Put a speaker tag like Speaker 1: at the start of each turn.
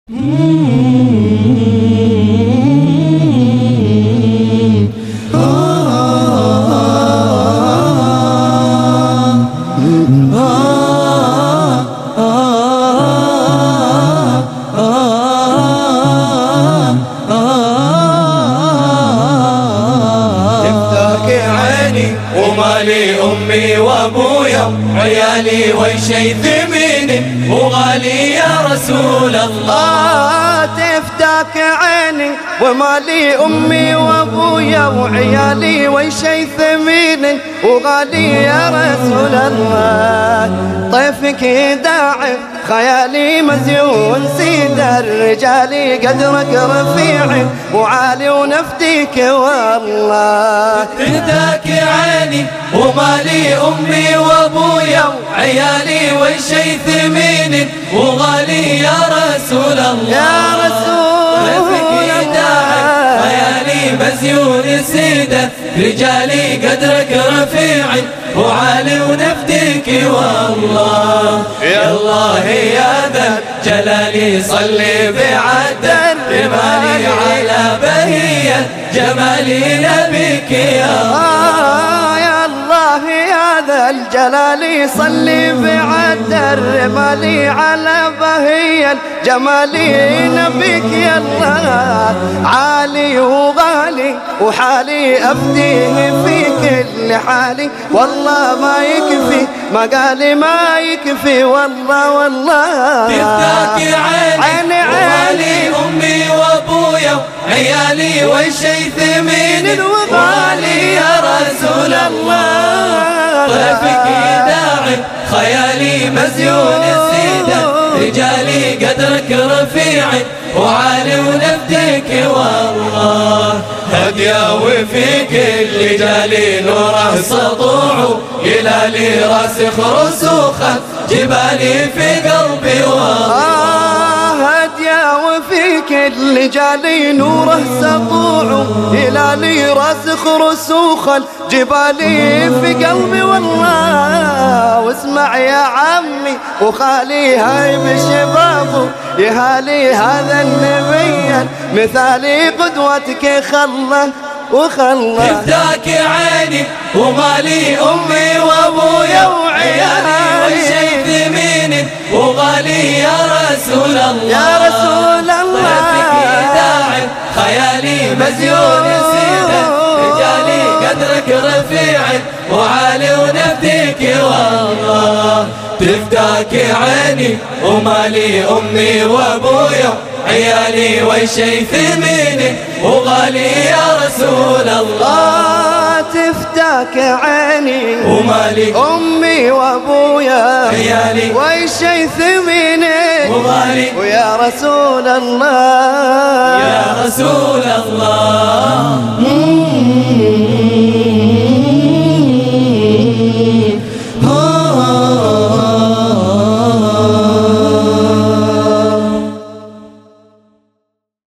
Speaker 1: ومالي أمي وأبويا عيالي وشي ثميني وغالي يا رسول الله.
Speaker 2: تفتك عيني ومالي أمي وأبويا وعيالي وشي ثميني وغالي يا رسول الله. طيفك داعي خيالي مزيون سيد الرجال قدرك رفيع وعالي ونفديك والله.
Speaker 1: فداك عيني ومالي أمي وأبويا وعيالي وشي ثميني وغالي يا رسول الله.
Speaker 2: يا رسول
Speaker 1: خيالي مزيون سيدة رجالي قدرك رفيع وعالي ونفديك والله. يا الله يا ذا الجلال صلي بعدد رمالي على بهية جمالي نبيك يا الله.
Speaker 2: يا الله يا ذا الجلال صلي بعد الرمال على بهيا جمالي نبيك يا الله. عالي وغالي وحالي أفديه في كل حالي والله ما يكفي مقالي ما يكفي والله والله.
Speaker 1: تفتاك عيني ومالي أمي وأبويا عيالي وشي ثمين وغالي يا رسول الله. طيفك داعي خيالي مزيون السيدة رجالي قدرك رفيع وعالي ونفديك والله. هديا وفي كل جالي نوره سطوع يلالي راسخ رسوخا جبالي في قلبي والله.
Speaker 2: هديا وفي كل جالي نوره سطوع يلالي راسخ رسوخا جبالي في قلبي والله. واسمع يا عمي وخالي هاي بشبابه يهالي هذا النبي مثالي قدوتك خله وخله.
Speaker 1: فداك عيني ومالي أمي وأبويا وعيالي وشي ثمين وغالي يا رسول الله.
Speaker 2: يا رسول الله.
Speaker 1: طيفك داعي خيالي مزيون سيدة رجالي قدرك رفيع وعالي ونفديك والله. تفداك عيني ومالي أمي وأبويا عيالي وشي ثميني وغالي يا رسول الله.
Speaker 2: تفتاك عيني
Speaker 1: ومالي
Speaker 2: أمي وأبويا
Speaker 1: عيالي
Speaker 2: وشي ثميني
Speaker 1: وغالي
Speaker 2: ويا رسول الله.
Speaker 1: يا رسول الله.